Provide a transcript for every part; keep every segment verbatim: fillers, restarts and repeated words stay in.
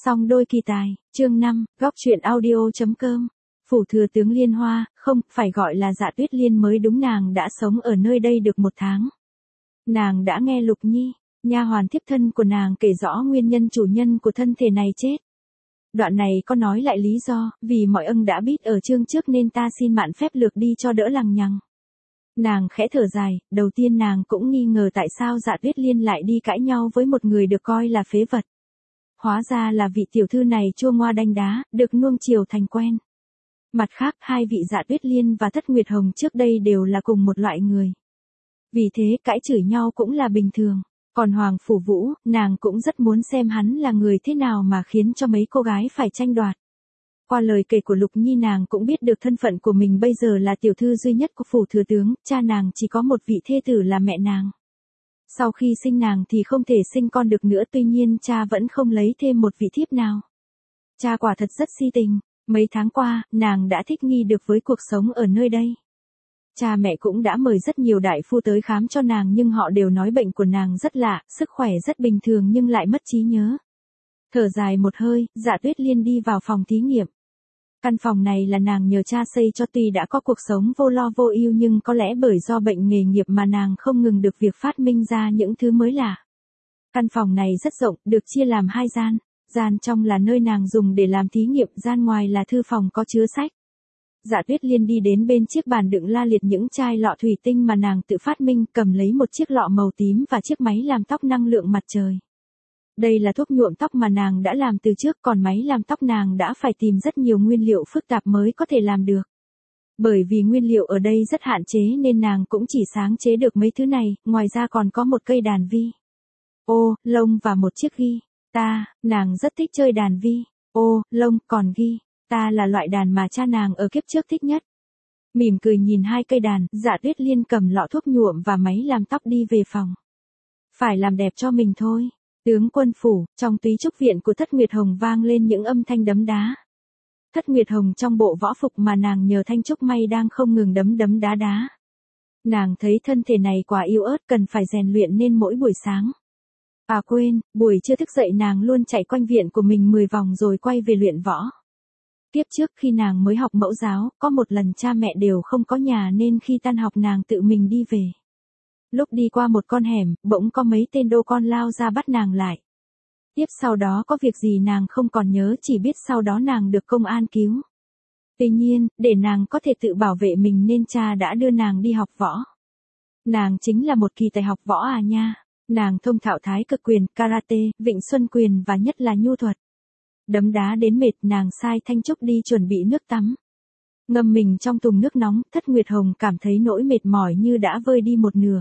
Song đôi kỳ tài, chương năm, góc truyện audio.com. Phủ thừa tướng Liên Hoa, không, phải gọi là Dạ Tuyết Liên mới đúng, nàng đã sống ở nơi đây được một tháng. Nàng đã nghe Lục Nhi, nha hoàn thiếp thân của nàng kể rõ nguyên nhân chủ nhân của thân thể này chết. Đoạn này có nói lại lý do, vì mọi ân đã biết ở chương trước nên ta xin mạn phép lược đi cho đỡ lằng nhằng. Nàng khẽ thở dài, đầu tiên nàng cũng nghi ngờ tại sao Dạ Tuyết Liên lại đi cãi nhau với một người được coi là phế vật. Hóa ra là vị tiểu thư này chua ngoa đanh đá, được nuông chiều thành quen. Mặt khác, hai vị Dạ Tuyết Liên và Thất Nguyệt Hồng trước đây đều là cùng một loại người. Vì thế cãi chửi nhau cũng là bình thường. Còn Hoàng Phủ Vũ, nàng cũng rất muốn xem hắn là người thế nào mà khiến cho mấy cô gái phải tranh đoạt. Qua lời kể của Lục Nhi nàng cũng biết được thân phận của mình bây giờ là tiểu thư duy nhất của phủ thừa tướng, cha nàng chỉ có một vị thê tử là mẹ nàng. Sau khi sinh nàng thì không thể sinh con được nữa, tuy nhiên cha vẫn không lấy thêm một vị thiếp nào. Cha quả thật rất si tình, mấy tháng qua, nàng đã thích nghi được với cuộc sống ở nơi đây. Cha mẹ cũng đã mời rất nhiều đại phu tới khám cho nàng nhưng họ đều nói bệnh của nàng rất lạ, sức khỏe rất bình thường nhưng lại mất trí nhớ. Thở dài một hơi, Dạ Tuyết Liên đi vào phòng thí nghiệm. Căn phòng này là nàng nhờ cha xây cho, tuy đã có cuộc sống vô lo vô ưu nhưng có lẽ bởi do bệnh nghề nghiệp mà nàng không ngừng được việc phát minh ra những thứ mới lạ. Căn phòng này rất rộng, được chia làm hai gian. Gian trong là nơi nàng dùng để làm thí nghiệm, gian ngoài là thư phòng có chứa sách. Dạ Tuyết Liên đi đến bên chiếc bàn đựng la liệt những chai lọ thủy tinh mà nàng tự phát minh, cầm lấy một chiếc lọ màu tím và chiếc máy làm tóc năng lượng mặt trời. Đây là thuốc nhuộm tóc mà nàng đã làm từ trước, còn máy làm tóc nàng đã phải tìm rất nhiều nguyên liệu phức tạp mới có thể làm được. Bởi vì nguyên liệu ở đây rất hạn chế nên nàng cũng chỉ sáng chế được mấy thứ này, ngoài ra còn có một cây đàn vi. Ô, lông và một chiếc ghi. Ta, nàng rất thích chơi đàn vi. Ô, lông, còn ghi. Ta là loại đàn mà cha nàng ở kiếp trước thích nhất. Mỉm cười nhìn hai cây đàn, Dạ Tuyết Liên cầm lọ thuốc nhuộm và máy làm tóc đi về phòng. Phải làm đẹp cho mình thôi. Tướng quân phủ, trong túy trúc viện của Thất Nguyệt Hồng vang lên những âm thanh đấm đá. Thất Nguyệt Hồng trong bộ võ phục mà nàng nhờ Thanh Trúc may đang không ngừng đấm đấm đá đá. Nàng thấy thân thể này quá yếu ớt, cần phải rèn luyện nên mỗi buổi sáng. À quên, buổi trưa thức dậy nàng luôn chạy quanh viện của mình mười vòng rồi quay về luyện võ. Tiếp trước khi nàng mới học mẫu giáo, có một lần cha mẹ đều không có nhà nên khi tan học nàng tự mình đi về. Lúc đi qua một con hẻm, bỗng có mấy tên đô con lao ra bắt nàng lại. Tiếp sau đó có việc gì nàng không còn nhớ, chỉ biết sau đó nàng được công an cứu. Tuy nhiên, để nàng có thể tự bảo vệ mình nên cha đã đưa nàng đi học võ. Nàng chính là một kỳ tài học võ à nha. Nàng thông thạo thái cực quyền, karate, vịnh xuân quyền và nhất là nhu thuật. Đấm đá đến mệt, nàng sai Thanh Trúc đi chuẩn bị nước tắm. Ngâm mình trong thùng nước nóng, Thất Nguyệt Hồng cảm thấy nỗi mệt mỏi như đã vơi đi một nửa.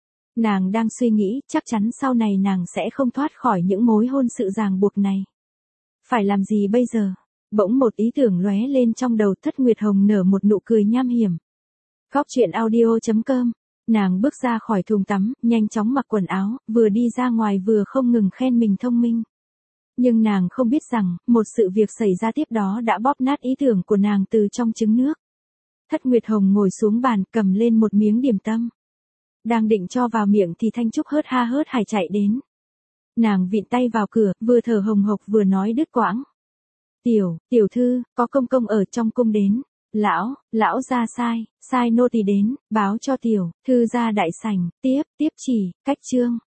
Nàng đang suy nghĩ, chắc chắn sau này nàng sẽ không thoát khỏi những mối hôn sự ràng buộc này. Phải làm gì bây giờ? Bỗng một ý tưởng lóe lên trong đầu, Thất Nguyệt Hồng nở một nụ cười nham hiểm. Góc truyện audio.com. Nàng bước ra khỏi thùng tắm, nhanh chóng mặc quần áo, vừa đi ra ngoài vừa không ngừng khen mình thông minh. Nhưng nàng không biết rằng, một sự việc xảy ra tiếp đó đã bóp nát ý tưởng của nàng từ trong trứng nước. Thất Nguyệt Hồng ngồi xuống bàn, cầm lên một miếng điểm tâm. Đang định cho vào miệng thì Thanh Trúc hớt ha hớt hải chạy đến. Nàng vịn tay vào cửa, vừa thở hồng hộc vừa nói đứt quãng. Tiểu, tiểu thư, có công công ở trong cung đến. Lão, lão ra sai, sai nô tỳ đến, báo cho tiểu, thư ra đại sảnh, tiếp, tiếp chỉ, cách chương.